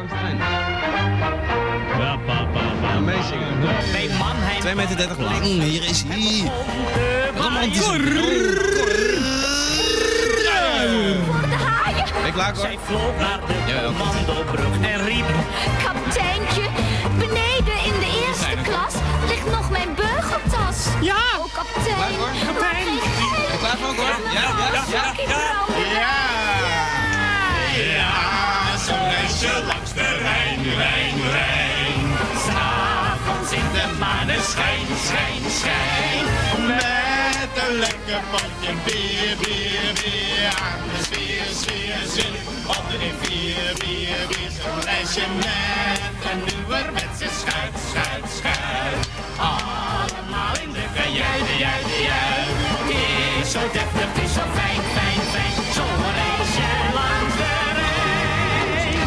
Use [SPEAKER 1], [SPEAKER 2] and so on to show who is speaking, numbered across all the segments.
[SPEAKER 1] langs de lijn.
[SPEAKER 2] Ja, pa.
[SPEAKER 1] Meezingen.
[SPEAKER 3] Nee, Mannheim.
[SPEAKER 1] 2,30 meter lang. Hier is hij. Romantisch.
[SPEAKER 4] Voor de haaien.
[SPEAKER 1] Ben je klaar, hoor?
[SPEAKER 3] Zij vloog naar de
[SPEAKER 1] Jawel.
[SPEAKER 3] commandobrug en riep...
[SPEAKER 4] Kapiteintje, beneden in de eerste klas ligt nog mijn beugeltas.
[SPEAKER 2] Ja!
[SPEAKER 4] Oh, kapitein.
[SPEAKER 1] Klaar voor?
[SPEAKER 2] Kapitein.
[SPEAKER 1] Ben je klaar voor, hoor? Ja.
[SPEAKER 5] Ja, zo reis je langs de Rijn.
[SPEAKER 3] S'avonds in de maneschijn, schijn.
[SPEAKER 5] Met een lekker potje bier. Aan de sfeer. Op de rivier. Zo'n reisje met een nieuwerwetse schuit. Allemaal in de kajuit.
[SPEAKER 3] Is zo deftig, is zo fijn. Zo'n reisje langs de Rijn.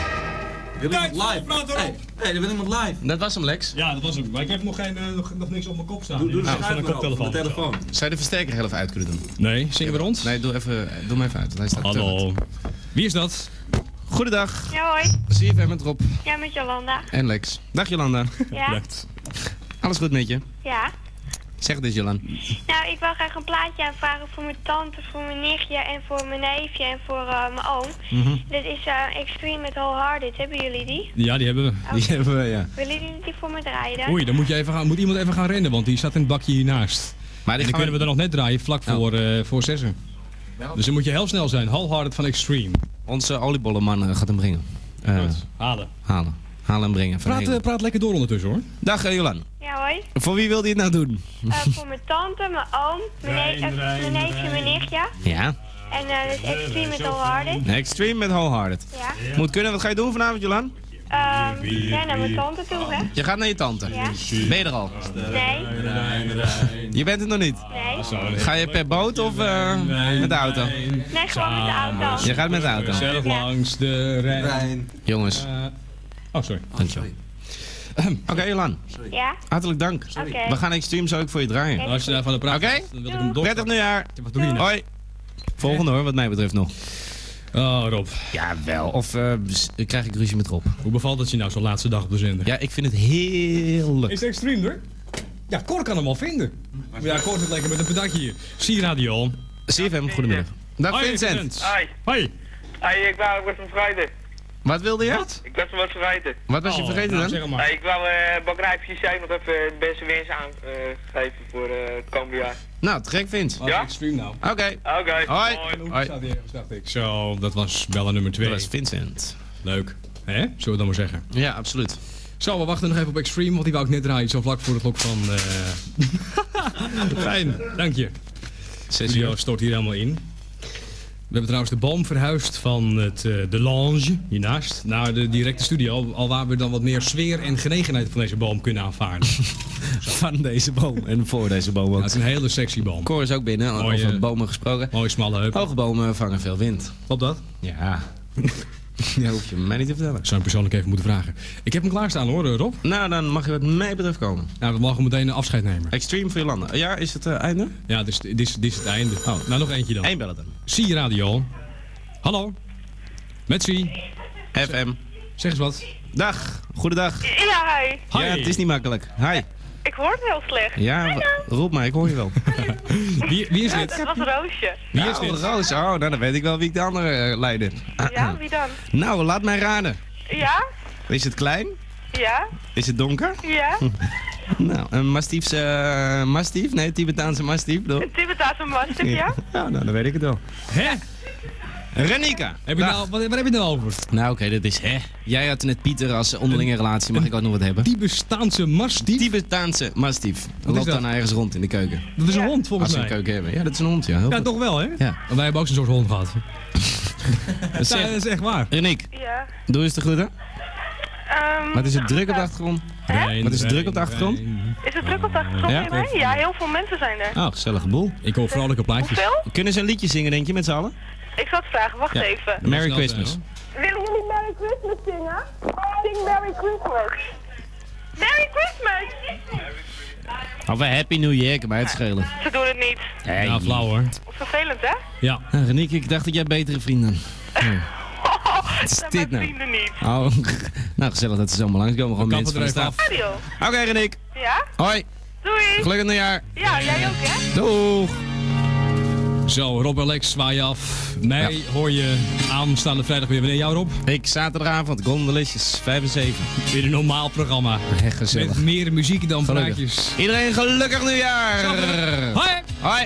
[SPEAKER 1] Wil iemand live? Hey, er wil iemand live. Dat was hem, Lex.
[SPEAKER 2] Ja, dat was hem. Maar ik heb nog niks op mijn kop staan.
[SPEAKER 1] Doe
[SPEAKER 2] van een koptelefoon.
[SPEAKER 1] Zou je de versterker heel even uit kunnen doen?
[SPEAKER 2] Nee, zingen we rond?
[SPEAKER 1] Nee, doe hem even uit. Hij staat
[SPEAKER 2] Hallo. Wie is dat?
[SPEAKER 1] Goedendag.
[SPEAKER 6] Ja, hoi.
[SPEAKER 1] CFM met Rob
[SPEAKER 6] Ja, met Jolanda.
[SPEAKER 1] en Lex. Dag Jolanda.
[SPEAKER 6] Ja?
[SPEAKER 1] Alles goed met je?
[SPEAKER 6] Ja.
[SPEAKER 1] Zeg het eens, Jolanda.
[SPEAKER 6] Nou, ik wil graag een plaatje aanvragen voor mijn tante, voor mijn nichtje en voor mijn neefje en voor mijn oom. Dit is Extreme met Wholehearted. Hebben jullie die?
[SPEAKER 2] Ja, die hebben we.
[SPEAKER 1] Die hebben we, ja.
[SPEAKER 6] Willen jullie die voor me draaien dan?
[SPEAKER 2] Oei, dan moet iemand even gaan rennen, want die staat in het bakje hiernaast.
[SPEAKER 1] Maar
[SPEAKER 2] En
[SPEAKER 1] die
[SPEAKER 2] dan kunnen we er nog net draaien, vlak voor 6 uur. Dus dan moet je heel snel zijn. Wholehearted van Extreme.
[SPEAKER 1] Onze oliebollenman gaat hem brengen.
[SPEAKER 2] Goed, halen.
[SPEAKER 1] Halen en brengen. Van Helen.
[SPEAKER 2] Praat lekker door ondertussen, hoor.
[SPEAKER 1] Dag Jolanda.
[SPEAKER 6] Ja, hoi.
[SPEAKER 1] Voor wie wilde je het nou doen?
[SPEAKER 6] Voor mijn tante, mijn oom, mijn neefje, mijn nichtje.
[SPEAKER 1] Ja.
[SPEAKER 6] En dit is Extreme met Wholehearted.
[SPEAKER 1] Extreme met Wholehearted.
[SPEAKER 6] Ja.
[SPEAKER 1] Moet kunnen, wat ga je doen vanavond, Jolanda?
[SPEAKER 6] Ja, naar mijn tante toe, hè?
[SPEAKER 1] Je gaat naar je tante.
[SPEAKER 6] Ja.
[SPEAKER 1] Ben je er al?
[SPEAKER 6] Nee.
[SPEAKER 1] Je bent het nog niet.
[SPEAKER 6] Nee.
[SPEAKER 1] Ga je per boot of met de auto?
[SPEAKER 6] Nee, gewoon met de auto.
[SPEAKER 1] Je gaat met de auto.
[SPEAKER 2] Zelf langs de Rijn.
[SPEAKER 1] Jongens,
[SPEAKER 2] Oh, sorry.
[SPEAKER 1] dankjewel. Oké, Jolan.
[SPEAKER 6] Ja?
[SPEAKER 1] Hartelijk dank.
[SPEAKER 6] Oké.
[SPEAKER 1] We gaan Extreme zo ook voor je draaien.
[SPEAKER 2] Als je daarvan de praat,
[SPEAKER 1] Oké.
[SPEAKER 2] dan wil ik hem door.
[SPEAKER 1] Prettig nieuwjaar.
[SPEAKER 2] Wat doe je nou?
[SPEAKER 1] Hoi. Volgende hoor, wat mij betreft nog.
[SPEAKER 2] Oh, Rob.
[SPEAKER 1] Ja, wel. Of krijg ik ruzie met Rob?
[SPEAKER 2] Hoe bevalt het je nou zo'n laatste dag op de zender?
[SPEAKER 1] Ja, ik vind het heerlijk.
[SPEAKER 2] Is het Extreme er? Ja, Cor kan hem wel vinden. Ja, Cor zit lekker met een pedakje hier. C-radio.
[SPEAKER 1] CFM, goedemiddag. Dag
[SPEAKER 2] Hoi,
[SPEAKER 1] Vincent.
[SPEAKER 7] Hoi.
[SPEAKER 2] Hoi.
[SPEAKER 7] Hey, ik was hem vergeten.
[SPEAKER 1] Wat wilde je?
[SPEAKER 7] Ik was hem wat vergeten.
[SPEAKER 1] Wat was je vergeten
[SPEAKER 2] nou,
[SPEAKER 1] dan?
[SPEAKER 2] zeg maar.
[SPEAKER 7] Hey, ik wou Bakrijpje zijn nog even de beste wens aangeven voor het komende jaar.
[SPEAKER 1] Nou, te gek Vince.
[SPEAKER 2] Wat is Extreme nou?
[SPEAKER 1] Oké.
[SPEAKER 7] Oké.
[SPEAKER 1] Hoi. Hoi.
[SPEAKER 2] Staat hier ergens, dacht ik. Zo, dat was bellen nummer 2.
[SPEAKER 1] Dat was Vincent.
[SPEAKER 2] Leuk. Hè? Zullen we dan maar zeggen.
[SPEAKER 1] Ja, absoluut.
[SPEAKER 2] Zo, we wachten nog even op Extreme, want die wou ik net draaien. Zo vlak voor de klok van... Fijn, dank je.
[SPEAKER 1] 6
[SPEAKER 2] Studio
[SPEAKER 1] uur.
[SPEAKER 2] stort hier helemaal in. We hebben trouwens de boom verhuisd van de lounge hiernaast naar de directe studio. Al waar we dan wat meer sfeer en genegenheid van deze boom kunnen aanvaarden.
[SPEAKER 1] Van deze boom en voor deze boom
[SPEAKER 2] Ja,
[SPEAKER 1] ook.
[SPEAKER 2] het is een hele sexy boom.
[SPEAKER 1] Cor is ook binnen,
[SPEAKER 2] Mooie-
[SPEAKER 1] over bomen gesproken.
[SPEAKER 2] Mooie smalle heupen.
[SPEAKER 1] Hoge bomen vangen veel wind.
[SPEAKER 2] Klopt dat?
[SPEAKER 1] Ja. Ja, hoef je mij niet te vertellen.
[SPEAKER 2] Ik zou hem persoonlijk even moeten vragen. Ik heb hem klaarstaan hoor, Rob.
[SPEAKER 1] Nou, dan mag je wat mij betreft komen.
[SPEAKER 2] Nou, we mogen meteen een afscheid nemen.
[SPEAKER 1] Extreme voor Jolanda. Ja, is het einde?
[SPEAKER 2] Ja, dit is het einde.
[SPEAKER 1] Oh.
[SPEAKER 2] Nou, nog eentje dan.
[SPEAKER 1] Eén bellen dan.
[SPEAKER 2] C-radio. Hallo. Met C.
[SPEAKER 1] FM.
[SPEAKER 2] Zeg eens wat.
[SPEAKER 1] Dag. Goedendag.
[SPEAKER 6] Ja, hi.
[SPEAKER 2] Hi.
[SPEAKER 1] Ja, het is niet makkelijk. Hi.
[SPEAKER 6] Ik hoor het heel slecht.
[SPEAKER 1] Ja, roep maar, ik hoor je wel.
[SPEAKER 2] Wie is dit?
[SPEAKER 6] Dat was Roosje.
[SPEAKER 2] Wie is
[SPEAKER 1] Nou,
[SPEAKER 2] dit?
[SPEAKER 1] Roos. Oh, nou, dan weet ik wel wie ik de andere leidde.
[SPEAKER 6] Ja, wie dan?
[SPEAKER 1] Nou, laat mij raden.
[SPEAKER 6] Ja?
[SPEAKER 1] Is het klein?
[SPEAKER 6] Ja?
[SPEAKER 1] Is het donker?
[SPEAKER 6] Ja?
[SPEAKER 1] Nou, een mastiefse mastief? Nee, Tibetaanse mastief, toch?
[SPEAKER 6] Een Tibetaanse mastiff, ja?
[SPEAKER 1] Ja, nou, dan weet ik het wel.
[SPEAKER 2] Hè?
[SPEAKER 1] Renika.
[SPEAKER 2] Heb je nou, waar heb je het nou over?
[SPEAKER 1] Nou, oké, dat is hè. Jij had net Pieter als onderlinge relatie, mag ik ook nog wat hebben?
[SPEAKER 2] Tibetaanse mastief?
[SPEAKER 1] Tibetaanse mastief. Loopt
[SPEAKER 2] dat?
[SPEAKER 1] dan ergens rond in de keuken.
[SPEAKER 2] Dat is een
[SPEAKER 6] Ja.
[SPEAKER 2] hond volgens
[SPEAKER 1] Als ze een
[SPEAKER 2] mij.
[SPEAKER 1] keuken hebben. Ja, dat is een hond, ja. Heel
[SPEAKER 2] Ja,
[SPEAKER 1] goed.
[SPEAKER 2] toch wel hè?
[SPEAKER 1] Ja.
[SPEAKER 2] Want wij hebben ook zo'n soort hond gehad. Ja, dat is echt waar.
[SPEAKER 1] Reniek,
[SPEAKER 6] Ja.
[SPEAKER 1] doe eens de groeten. Wat is het druk op de achtergrond? Wat is het druk op de achtergrond?
[SPEAKER 6] Is het druk op de achtergrond
[SPEAKER 1] Ja?
[SPEAKER 6] hierbij? Ja, heel veel mensen zijn er.
[SPEAKER 1] Oh, gezellige boel.
[SPEAKER 2] Ik hoor vrolijke plaatjes.
[SPEAKER 6] Hoeveel?
[SPEAKER 1] Kunnen ze een liedje zingen, denk je, met z'n allen?
[SPEAKER 6] Ik zal het vragen, wacht
[SPEAKER 1] Ja.
[SPEAKER 6] even.
[SPEAKER 1] Merry
[SPEAKER 2] snel
[SPEAKER 1] Christmas.
[SPEAKER 2] zijn,
[SPEAKER 6] Willen jullie Merry Christmas zingen? Zing Merry Christmas. Merry Christmas!
[SPEAKER 1] Of een Happy New Year, kan mij het schelen.
[SPEAKER 6] Ze doen het niet.
[SPEAKER 1] Hey.
[SPEAKER 2] Ja, flauw hoor.
[SPEAKER 6] Vervelend, hè?
[SPEAKER 2] Ja.
[SPEAKER 1] Reniek, ik dacht dat jij betere vrienden had. Wat is
[SPEAKER 8] Dat
[SPEAKER 1] dit
[SPEAKER 8] mijn
[SPEAKER 1] nou?
[SPEAKER 8] vrienden niet.
[SPEAKER 1] Oh, nou gezellig dat ze zo allemaal langskomen. Gewoon mensen van de straat.
[SPEAKER 8] Radio.
[SPEAKER 1] Oké, Reniek.
[SPEAKER 8] Ja?
[SPEAKER 1] Hoi.
[SPEAKER 8] Doei.
[SPEAKER 1] Gelukkig nieuwjaar.
[SPEAKER 8] Ja, jij ook, hè?
[SPEAKER 1] Doeg.
[SPEAKER 2] Zo, Rob Alex, zwaai je af. Mij hoor je aanstaande vrijdag weer. Wanneer jou, Rob?
[SPEAKER 1] Ik zaterdagavond, Golden Delicious, 5 en 7.
[SPEAKER 2] Weer een normaal programma.
[SPEAKER 1] Echt gezellig.
[SPEAKER 2] Met meer muziek dan
[SPEAKER 1] Gelukkig.
[SPEAKER 2] praatjes.
[SPEAKER 1] Iedereen gelukkig nieuwjaar.
[SPEAKER 2] Hoi.
[SPEAKER 1] Hoi.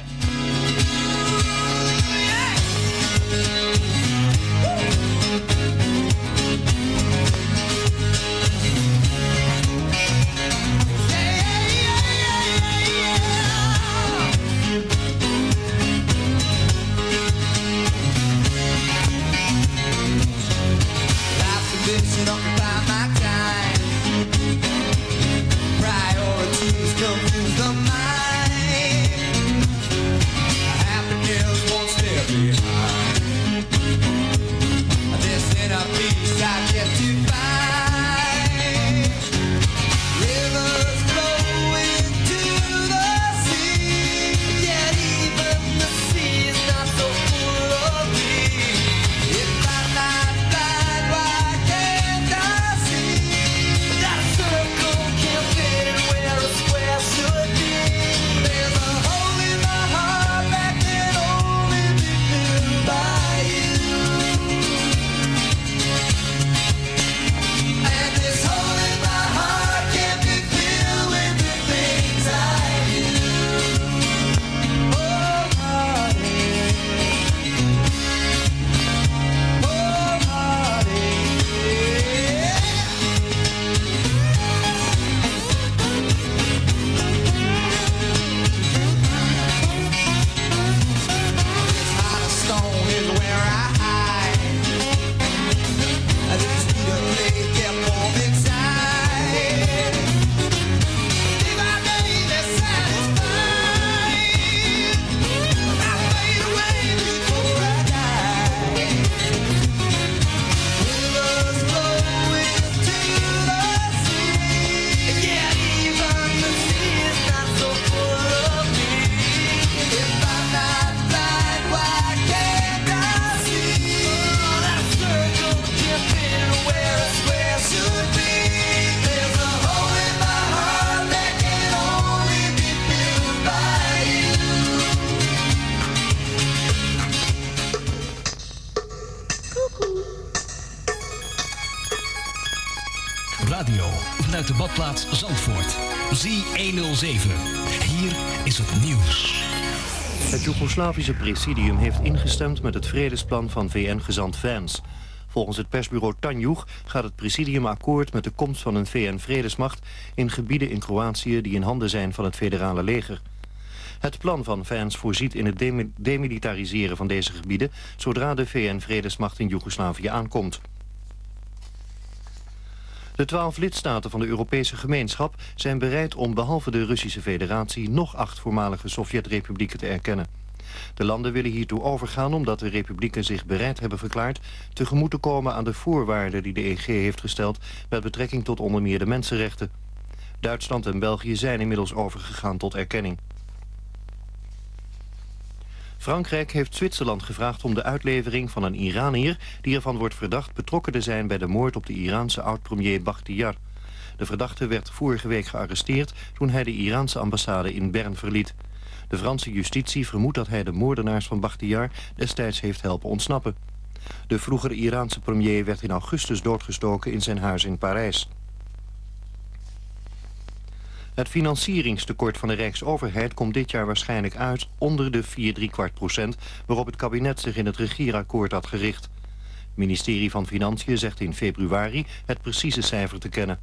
[SPEAKER 9] Radio vanuit de badplaats Zandvoort. Z107. Hier is het nieuws.
[SPEAKER 10] Het Joegoslavische presidium heeft ingestemd met het vredesplan van VN-gezant Vance. Volgens het persbureau Tanjug gaat het presidium akkoord met de komst van een VN-vredesmacht in gebieden in Kroatië die in handen zijn van het federale leger. Het plan van Vance voorziet in het demilitariseren van deze gebieden zodra de VN-vredesmacht in Joegoslavië aankomt. De 12 lidstaten van de Europese gemeenschap zijn bereid om behalve de Russische Federatie nog 8 voormalige Sovjet-republieken te erkennen. De landen willen hiertoe overgaan omdat de republieken zich bereid hebben verklaard tegemoet te komen aan de voorwaarden die de EG heeft gesteld met betrekking tot onder meer de mensenrechten. Duitsland en België zijn inmiddels overgegaan tot erkenning. Frankrijk heeft Zwitserland gevraagd om de uitlevering van een Iranier die ervan wordt verdacht betrokken te zijn bij de moord op de Iraanse oud-premier Bakhtiar. De verdachte werd vorige week gearresteerd toen hij de Iraanse ambassade in Bern verliet. De Franse justitie vermoedt dat hij de moordenaars van Bakhtiar destijds heeft helpen ontsnappen. De vroegere Iraanse premier werd in augustus doodgestoken in zijn huis in Parijs. Het financieringstekort van de Rijksoverheid komt dit jaar waarschijnlijk uit onder de 4,75% waarop het kabinet zich in het regeerakkoord had gericht. Het ministerie van Financiën zegt in februari het precieze cijfer te kennen.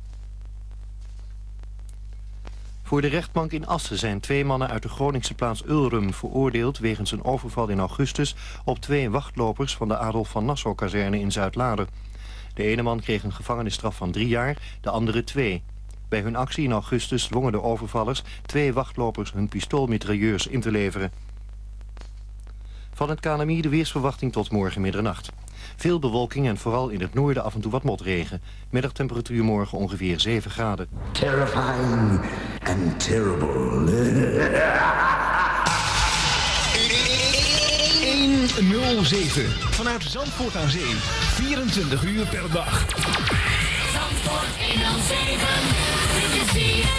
[SPEAKER 10] Voor de rechtbank in Assen zijn 2 mannen uit de Groningse plaats Ulrum veroordeeld wegens een overval in augustus op 2 wachtlopers van de Adolf van Nassau-kazerne in Zuidlaren. De ene man kreeg een gevangenisstraf van 3 jaar, de andere 2. Bij hun actie in augustus dwongen de overvallers 2 wachtlopers hun pistoolmitrailleurs in te leveren. Van het KNMI de weersverwachting tot morgen middernacht. Veel bewolking en vooral in het noorden af en toe wat motregen. Middagtemperatuur morgen ongeveer 7 graden.
[SPEAKER 11] Terrifying and terrible.
[SPEAKER 9] 407. Vanuit Zandvoort aan Zee. 24 uur per dag.
[SPEAKER 3] Zandvoort 107. Dit is ZFM.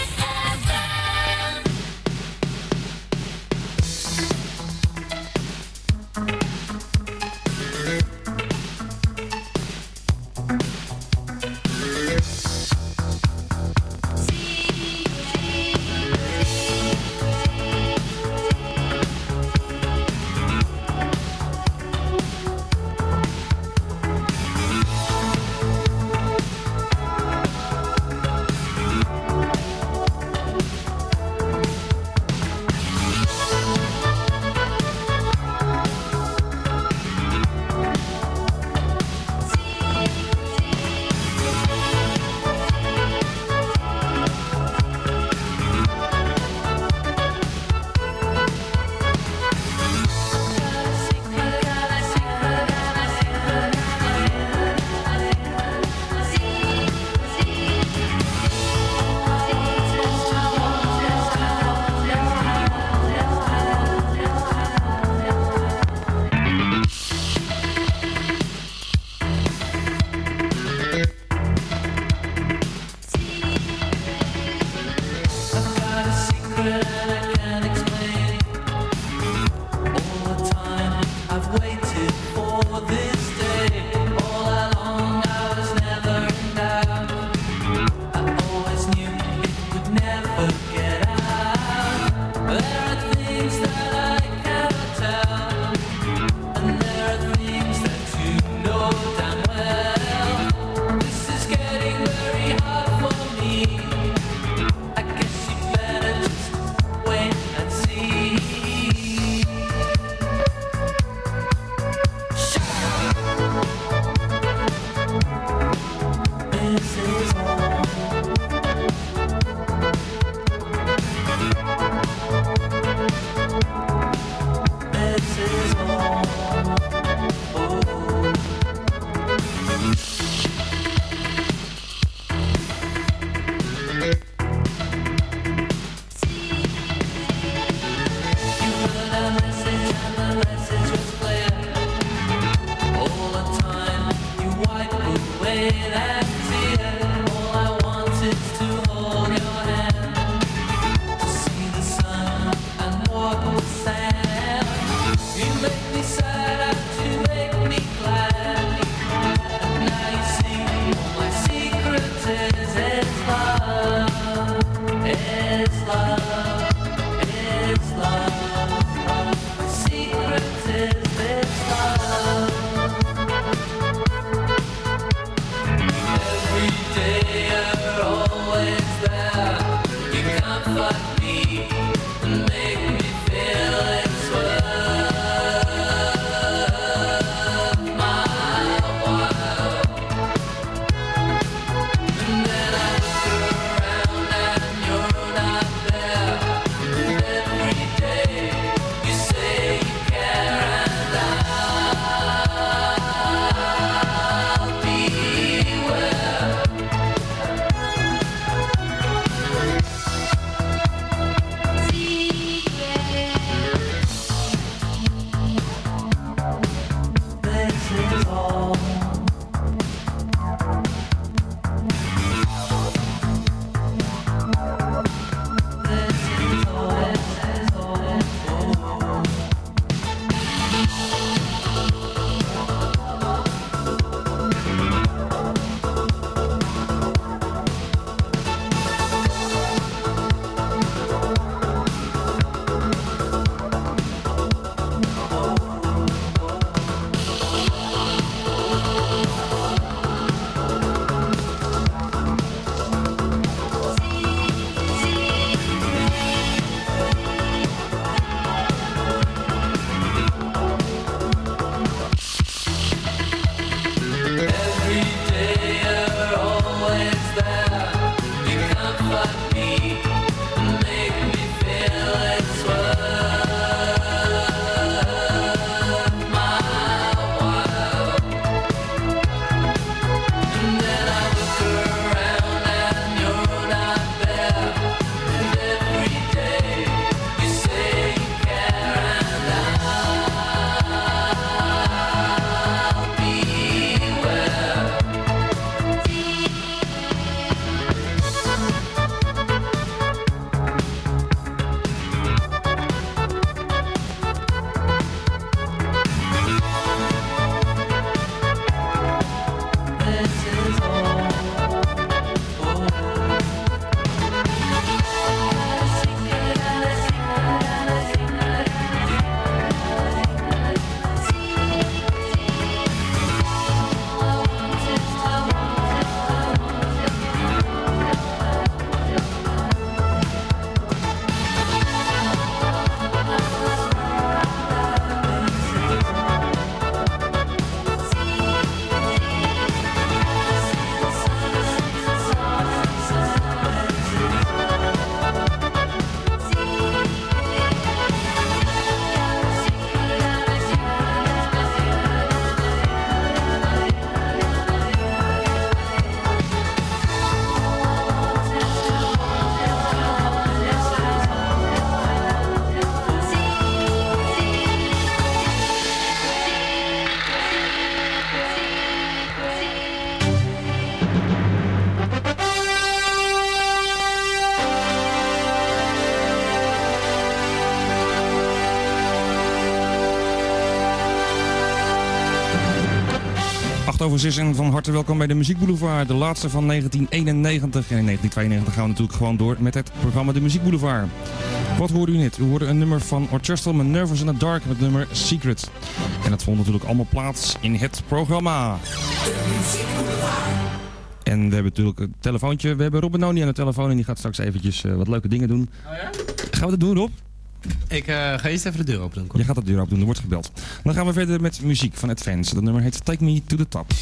[SPEAKER 8] 6:08 en van harte welkom bij de Muziek Boulevard. De laatste van 1991. En in 1992 gaan we natuurlijk gewoon door met het programma De Muziek Boulevard. Wat hoorde u net? U hoorde een nummer van Orchestral met Nervous in the Dark met het nummer Secret. En dat vond natuurlijk allemaal plaats in het programma. De Muziek Boulevard. En we hebben natuurlijk een telefoontje. We hebben Rob Benoni aan de telefoon en die gaat straks eventjes wat leuke dingen doen. Oh ja? Gaan we dat doen, Rob?
[SPEAKER 1] Ik ga eerst even de deur open doen.
[SPEAKER 8] Je gaat de deur open doen, er wordt gebeld. Dan gaan we verder met muziek van Advance. Dat nummer heet Take Me to the Top.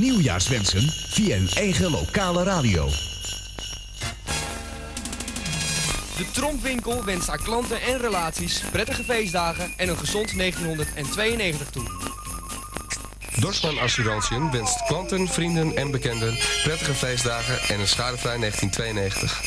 [SPEAKER 9] nieuwjaarswensen via uw eigen lokale radio.
[SPEAKER 12] De Trompwinkel wenst aan klanten en relaties prettige feestdagen en een gezond 1992 toe.
[SPEAKER 13] Dorsman Assurantiën wenst klanten, vrienden en bekenden prettige feestdagen en een schadevrij 1992.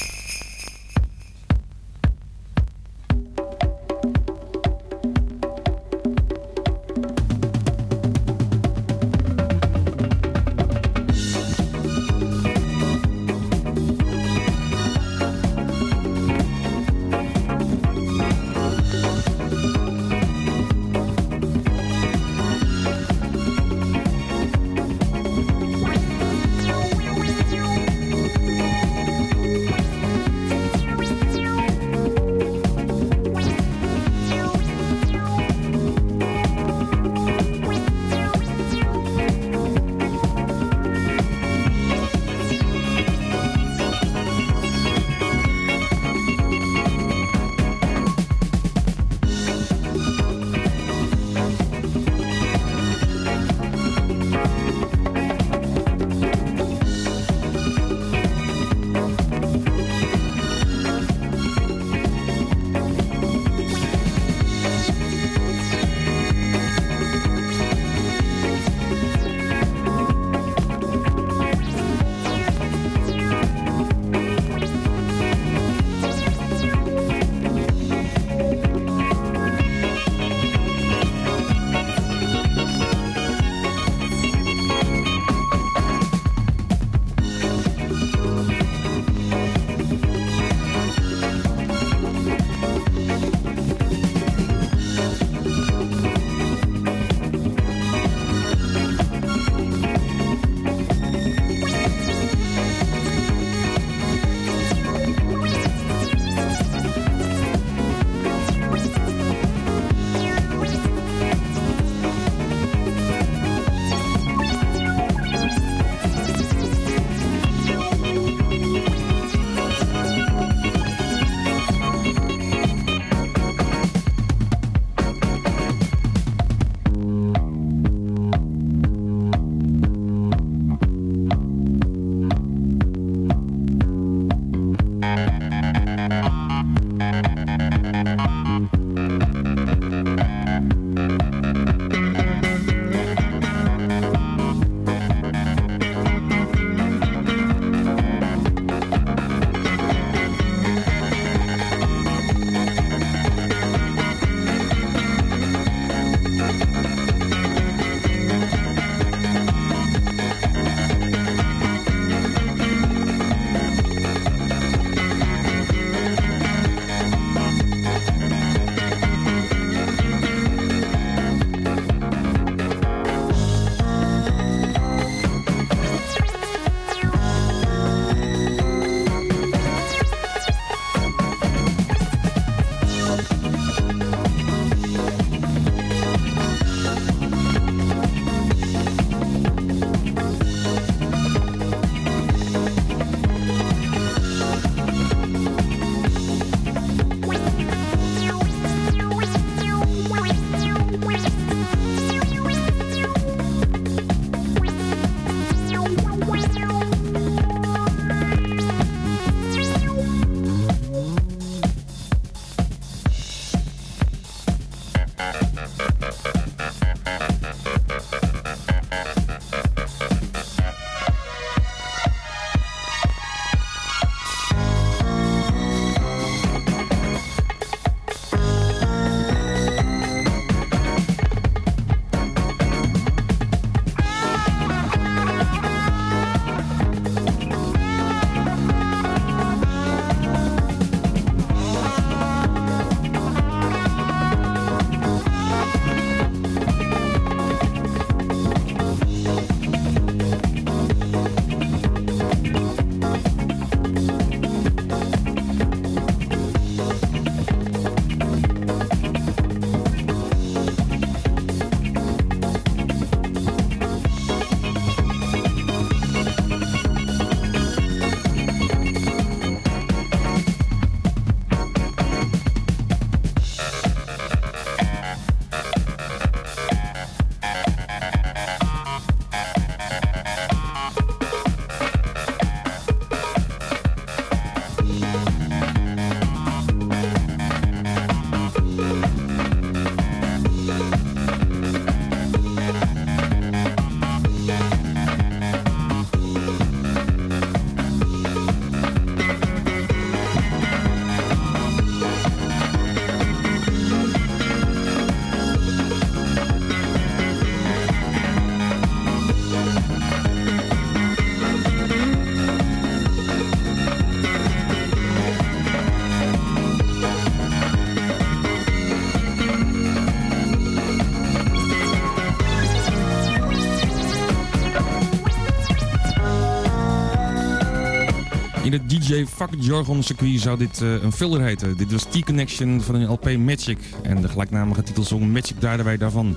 [SPEAKER 8] In het DJ vakjargon circuit zou dit een filler heten. Dit was T-Connection van een LP Magic. En de gelijknamige titelsong Magic draaiden wij daarvan.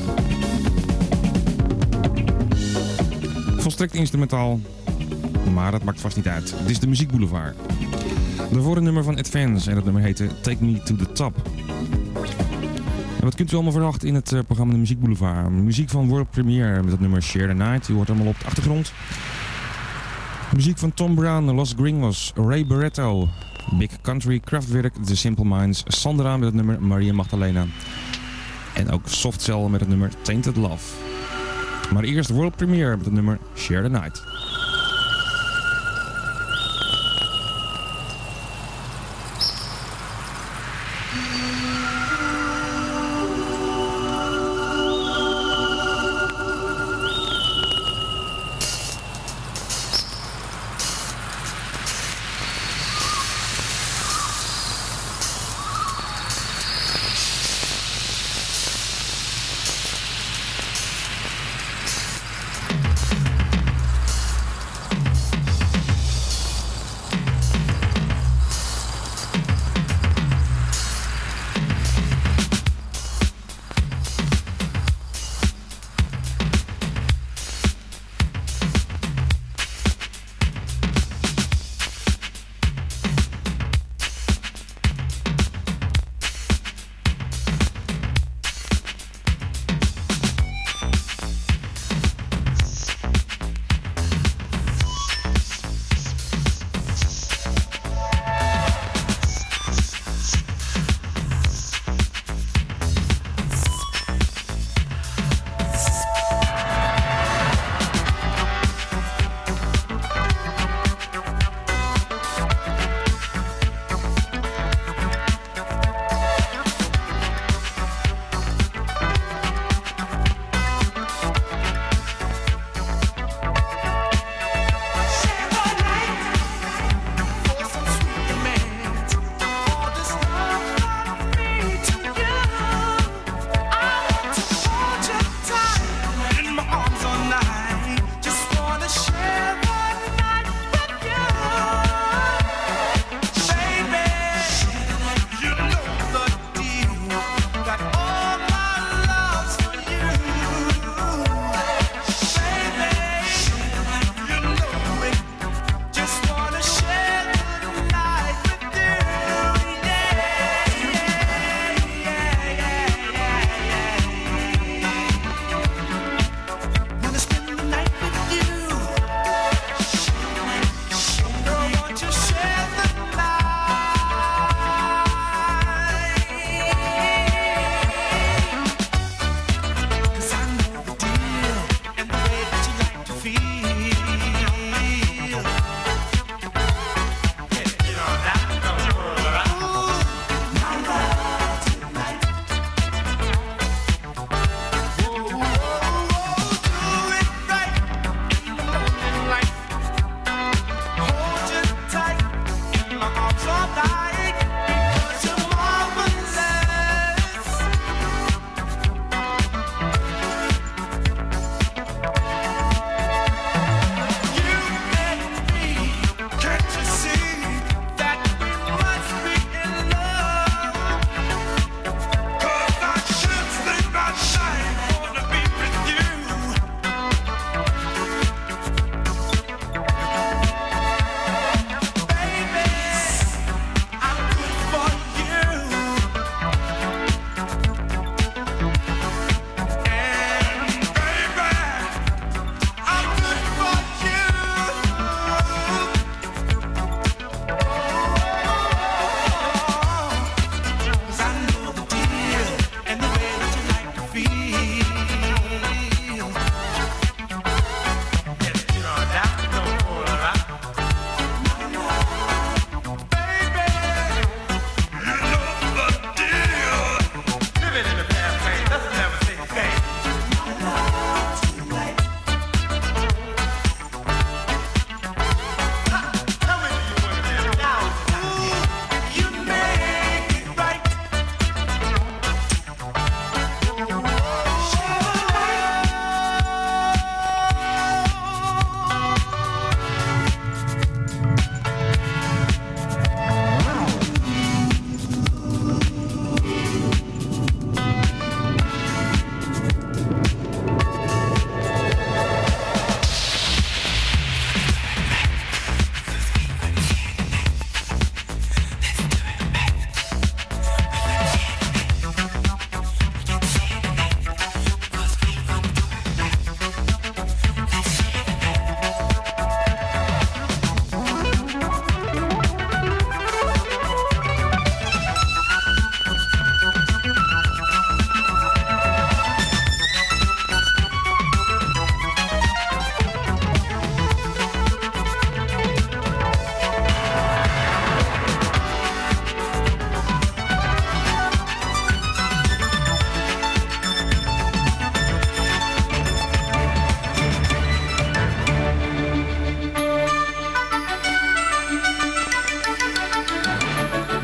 [SPEAKER 8] Volstrekt instrumentaal, maar dat maakt vast niet uit. Dit is de Muziek Boulevard. Daarvoor een nummer van Advance en dat nummer heette Take Me to the Top. En wat kunt u allemaal verwachten in het programma de Muziek Boulevard? Muziek van World Premiere met het nummer Share the Night. U hoort allemaal op de achtergrond. Muziek van Tom Brown, Los Gringos, Ray Barretto, Big Country, Kraftwerk, The Simple Minds, Sandra met het nummer Maria Magdalena. En ook Soft Cell met het nummer Tainted Love. Maar eerst World Premiere met het nummer Share the Night.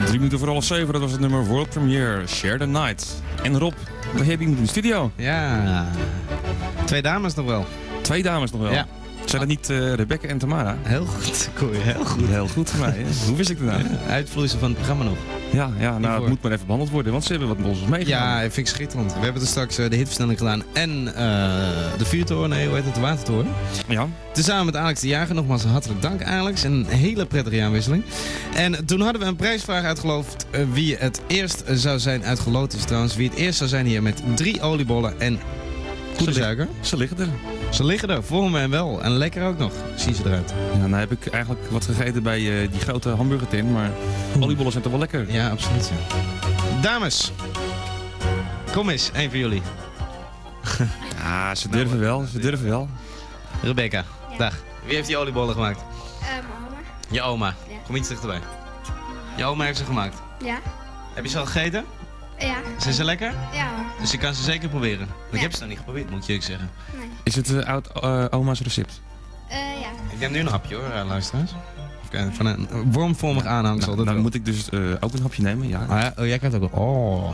[SPEAKER 8] 3 minuten voor 6:30, dat was het nummer World Premiere, Share the Night. En Rob, we hebben iemand in de studio.
[SPEAKER 1] Ja, 2 dames nog wel.
[SPEAKER 8] 2 dames nog wel?
[SPEAKER 1] Ja.
[SPEAKER 8] Zijn dat niet Rebecca en Tamara?
[SPEAKER 1] Heel goed, Corrie, heel goed.
[SPEAKER 8] Heel goed voor mij, hè? Hoe wist ik dat nou?
[SPEAKER 1] Uitvloeisel van het programma nog.
[SPEAKER 8] Ja, nou, het moet maar even behandeld worden, want ze hebben wat met ons meegedaan.
[SPEAKER 1] Ja, vind ik schitterend. We hebben er straks de hitversnelling gedaan en de vuurtoren, nee, hoe heet het, de watertoren.
[SPEAKER 8] Ja.
[SPEAKER 1] Tezamen met Alex de Jager, nogmaals hartelijk dank Alex. Een hele prettige jaarwisseling. En toen hadden we een prijsvraag uitgeloofd wie het eerst zou zijn, uitgeloot is trouwens, wie het eerst zou zijn hier met 3 oliebollen en goede suiker.
[SPEAKER 8] Ze liggen er.
[SPEAKER 1] Ze liggen er, voor me en wel. En lekker ook nog, zien ze eruit.
[SPEAKER 8] Ja, nou heb ik eigenlijk wat gegeten bij die grote hamburgertin, maar oliebollen zijn toch wel lekker?
[SPEAKER 1] Ja, absoluut. Ja. Dames, kom eens, een van jullie.
[SPEAKER 8] Ja, ze durven wel, ze durven wel.
[SPEAKER 1] Rebecca,
[SPEAKER 4] Ja.
[SPEAKER 1] dag. Wie heeft die oliebollen gemaakt?
[SPEAKER 4] Mijn oma.
[SPEAKER 1] Je oma.
[SPEAKER 4] Ja.
[SPEAKER 1] Kom iets dichterbij. Je oma heeft ze gemaakt.
[SPEAKER 4] Ja.
[SPEAKER 1] Heb je ze al gegeten?
[SPEAKER 4] Ja.
[SPEAKER 1] Zijn ze lekker?
[SPEAKER 4] Ja hoor.
[SPEAKER 1] Dus je kan ze zeker proberen. Ik
[SPEAKER 4] Ja.
[SPEAKER 1] heb ze nog niet geprobeerd, moet je eerlijk zeggen.
[SPEAKER 4] Nee.
[SPEAKER 8] Is het oud oma's recept?
[SPEAKER 4] Ja.
[SPEAKER 1] Ik neem nu een hapje hoor, luisteraars. Even van een wormvormig aanhangsel.
[SPEAKER 8] Nou, dan moet ik dus ook een hapje nemen, ja.
[SPEAKER 1] Ah, ja. Oh, jij krijgt ook een... Oh.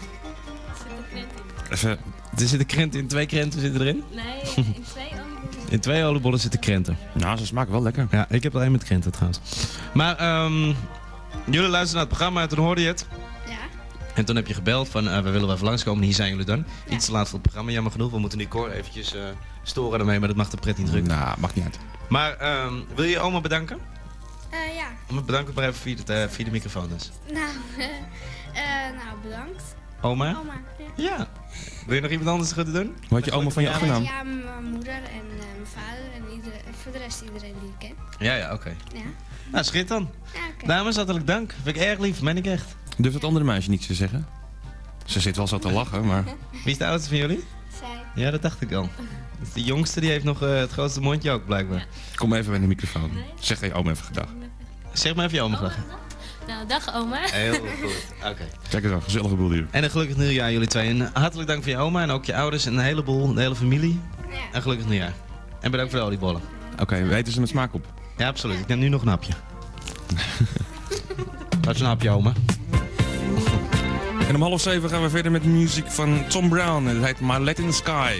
[SPEAKER 8] Even...
[SPEAKER 1] Er zitten krenten in, 2 krenten zitten erin?
[SPEAKER 4] Nee, in 2 oliebollen.
[SPEAKER 1] In 2 oliebollen zitten krenten.
[SPEAKER 8] Nou, ze smaken wel lekker.
[SPEAKER 1] Ja, ik heb er 1 met krenten trouwens. Maar jullie luisteren naar het programma en toen hoorde je het.
[SPEAKER 4] Ja.
[SPEAKER 1] En toen heb je gebeld van, we willen wel even langskomen, hier zijn jullie dan. Iets te laat voor het programma, jammer genoeg. We moeten die Cor eventjes storen daarmee, maar dat mag de pret niet drukken.
[SPEAKER 8] Nou, mag niet uit.
[SPEAKER 1] Maar wil je oma bedanken?
[SPEAKER 4] Ja.
[SPEAKER 1] Om het bedanken maar even via de microfoon dus.
[SPEAKER 4] Nou, bedankt.
[SPEAKER 1] Oma?
[SPEAKER 4] Oma.
[SPEAKER 1] Ja. Wil je nog iemand anders goed doen?
[SPEAKER 8] Wat had je oma van je achternaam?
[SPEAKER 4] Ja, mijn moeder en mijn vader en voor de rest iedereen die ik ken.
[SPEAKER 1] Ja, oké.
[SPEAKER 4] Ja.
[SPEAKER 1] Nou, schit dan.
[SPEAKER 4] Ja, oké.
[SPEAKER 1] Dames, hartelijk dank. Vind ik erg lief, meen ik echt.
[SPEAKER 8] Durft dat andere meisje niets te zeggen? Ze zit wel zo te lachen, maar...
[SPEAKER 1] Wie is de oudste van jullie?
[SPEAKER 4] Zij.
[SPEAKER 1] Ja, dat dacht ik al. Dus de jongste die heeft nog het grootste mondje ook, blijkbaar.
[SPEAKER 8] Kom even bij de microfoon. Zeg tegen je oma even gedag.
[SPEAKER 1] Zeg maar even je oma gedag.
[SPEAKER 14] Nou, dag oma.
[SPEAKER 1] Heel goed, oké.
[SPEAKER 8] Kijk eens aan, gezellige boel hier.
[SPEAKER 1] En een gelukkig nieuwjaar jullie twee. En hartelijk dank voor je oma en ook je ouders en een heleboel, de hele familie.
[SPEAKER 4] Ja.
[SPEAKER 1] En gelukkig nieuwjaar. En bedankt voor de oliebollen.
[SPEAKER 8] Oké, weten ze met smaak op?
[SPEAKER 1] Ja, absoluut. Ik neem nu nog een hapje. Dat is een hapje, oma.
[SPEAKER 8] En om 6:30 gaan we verder met de muziek van Tom Brown. Het heet My Let in the Sky.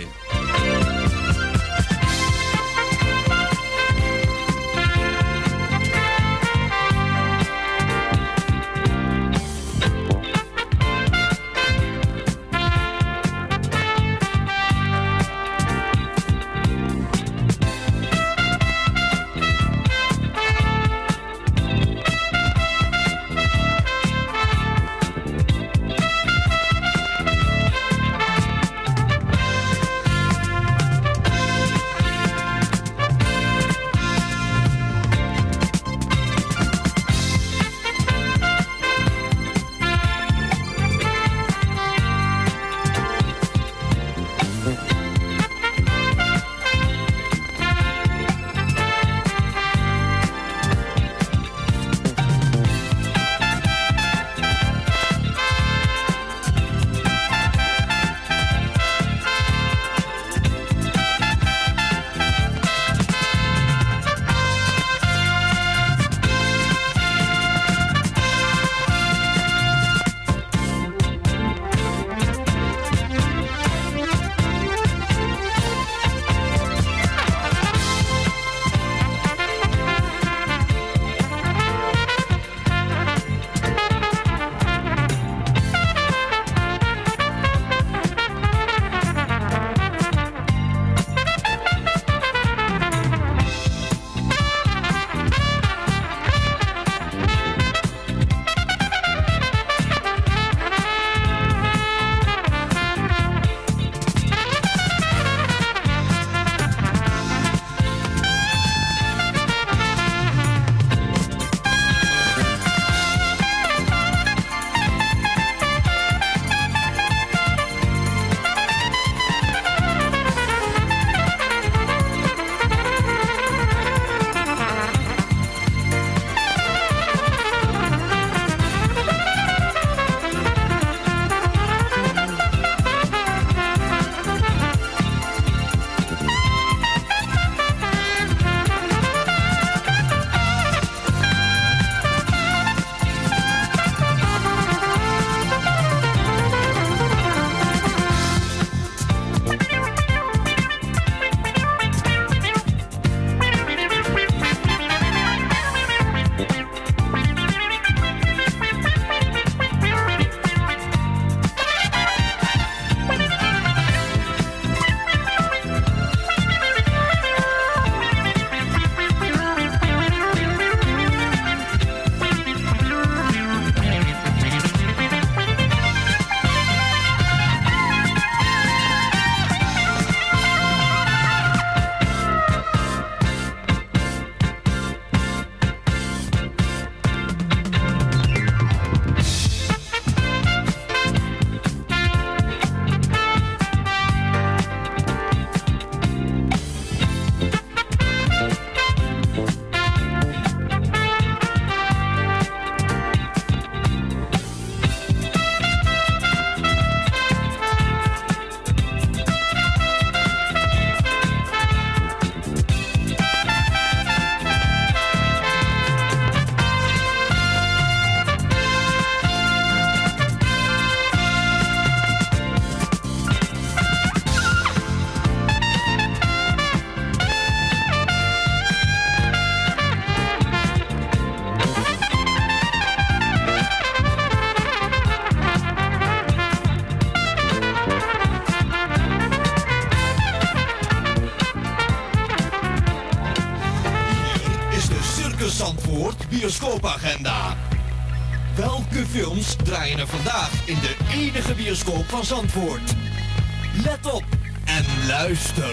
[SPEAKER 9] Circus Zandvoort bioscoopagenda. Welke films draaien er vandaag in de enige bioscoop van Zandvoort? Let op en luister.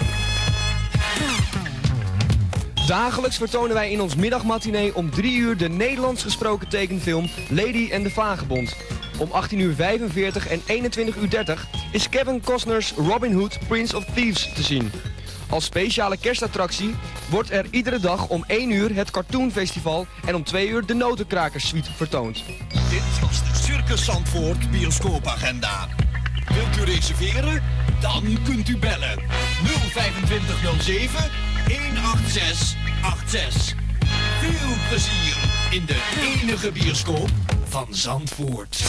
[SPEAKER 12] Dagelijks vertonen wij in ons middagmatinee om 3 uur de Nederlands gesproken tekenfilm Lady en de Vagebond. Om 18:45 en 21:30 is Kevin Costner's Robin Hood, Prince of Thieves te zien. Als speciale kerstattractie wordt er iedere dag om 1 uur het Cartoon Festival en om 2 uur de Notenkrakers Suite vertoond.
[SPEAKER 9] Dit was de Circus Zandvoort bioscoopagenda. Wilt u reserveren? Dan kunt u bellen 02507 18686. Veel plezier in de enige bioscoop van Zandvoort.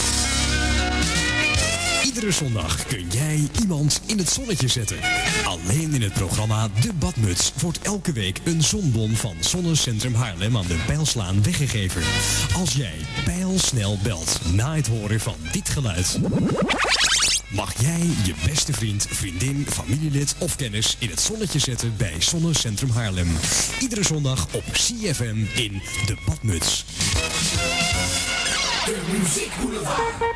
[SPEAKER 14] Iedere zondag kun jij iemand in het zonnetje zetten. Alleen in het programma De Badmuts wordt elke week een zonbon van Zonnecentrum Haarlem aan de Bijlslaan weggegeven. Als jij pijlsnel belt na het horen van dit geluid, mag jij je beste vriend, vriendin, familielid of kennis in het zonnetje zetten bij Zonnecentrum Haarlem. Iedere zondag op CFM in De Badmuts.
[SPEAKER 9] De Muziekboulevard.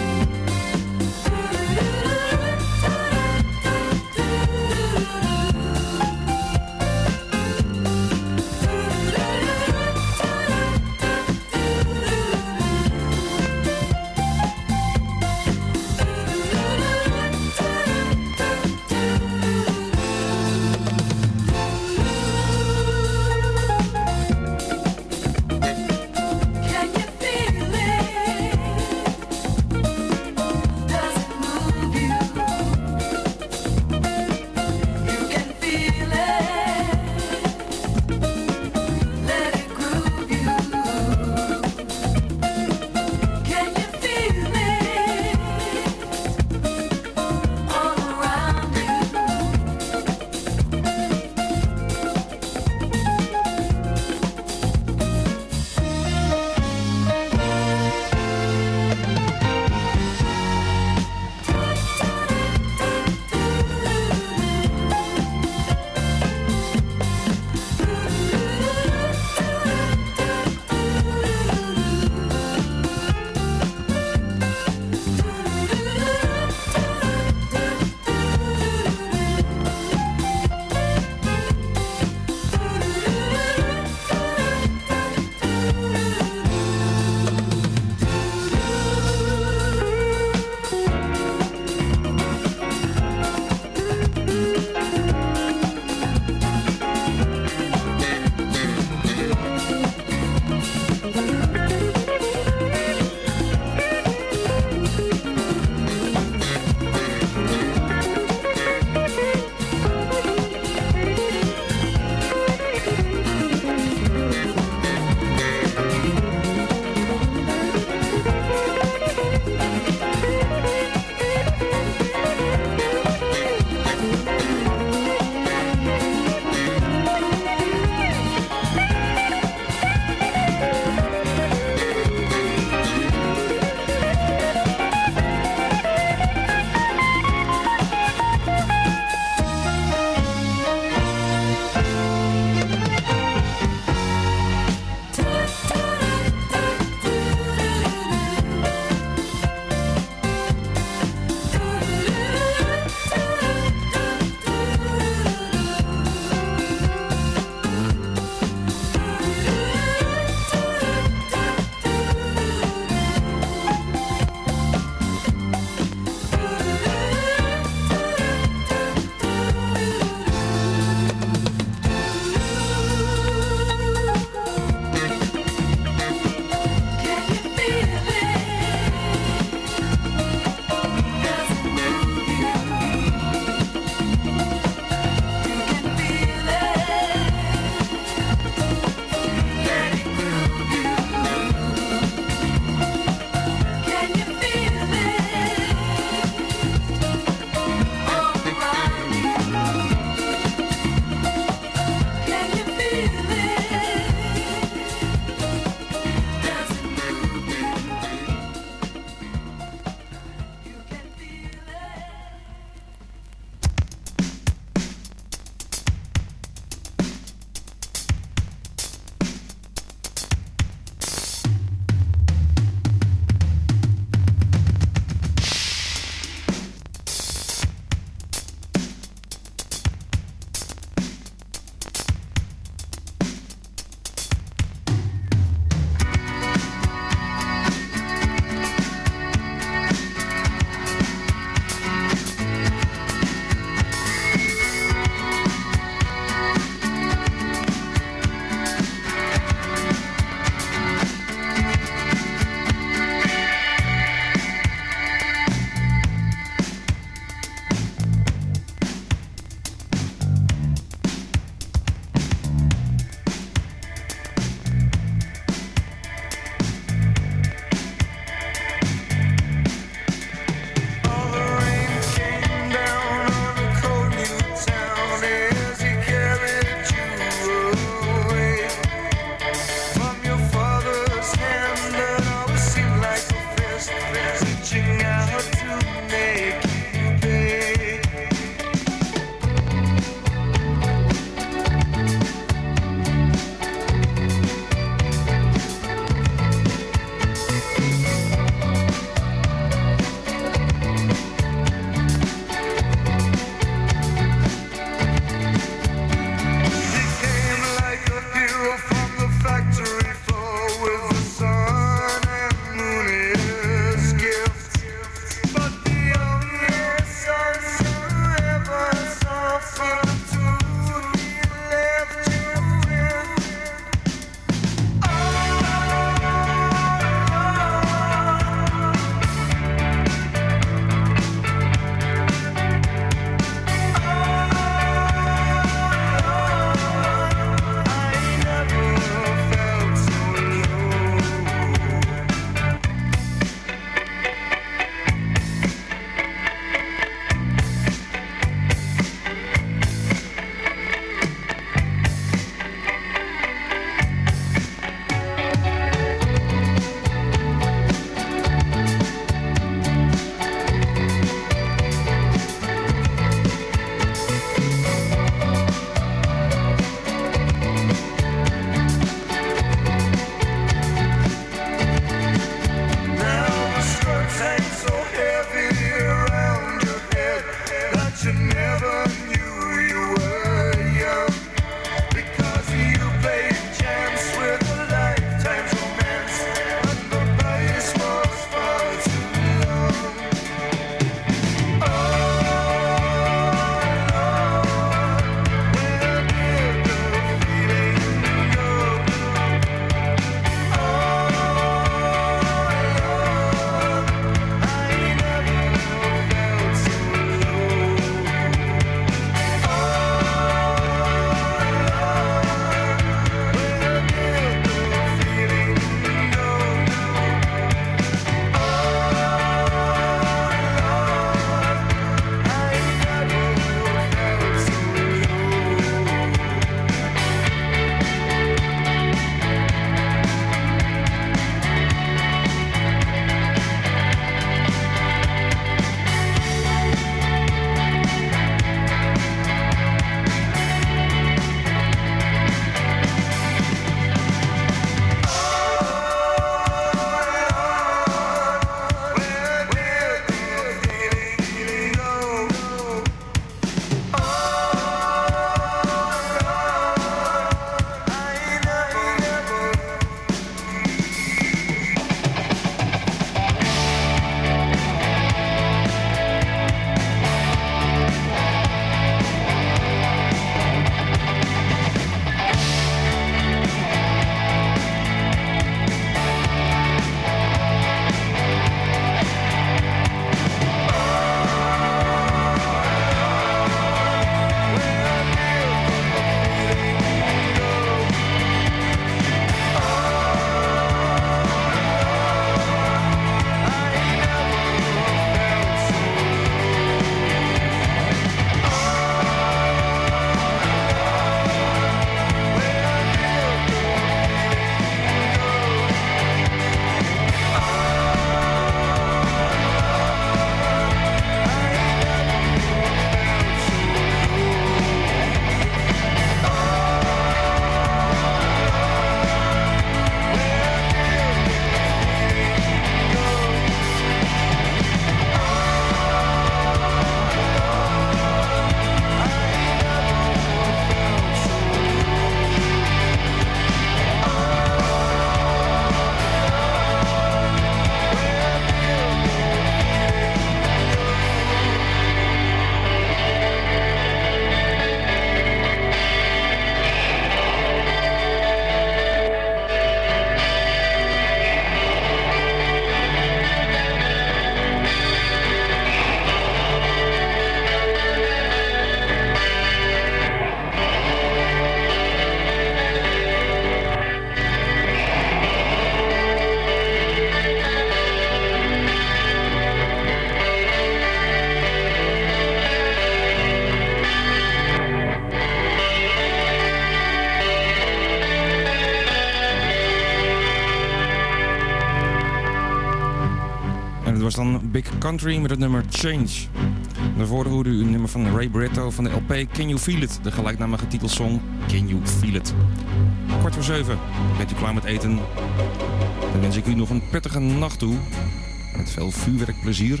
[SPEAKER 8] was dan Big Country met het nummer Change. Daarvoor hoorde u een nummer van Ray Barretto van de LP Can You Feel It, de gelijknamige titelsong Can You Feel It. 6:45, bent u klaar met eten? Dan wens ik u nog een prettige nacht toe, met veel vuurwerkplezier.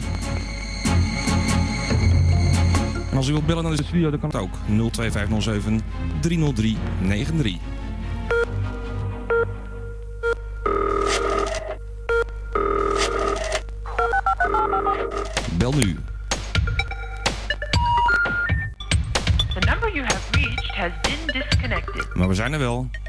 [SPEAKER 8] En als u wilt bellen naar de studio, dan kan het ook 02507 30393. Bel nu.
[SPEAKER 15] The number you have reached has been disconnected.
[SPEAKER 8] Maar we zijn er wel.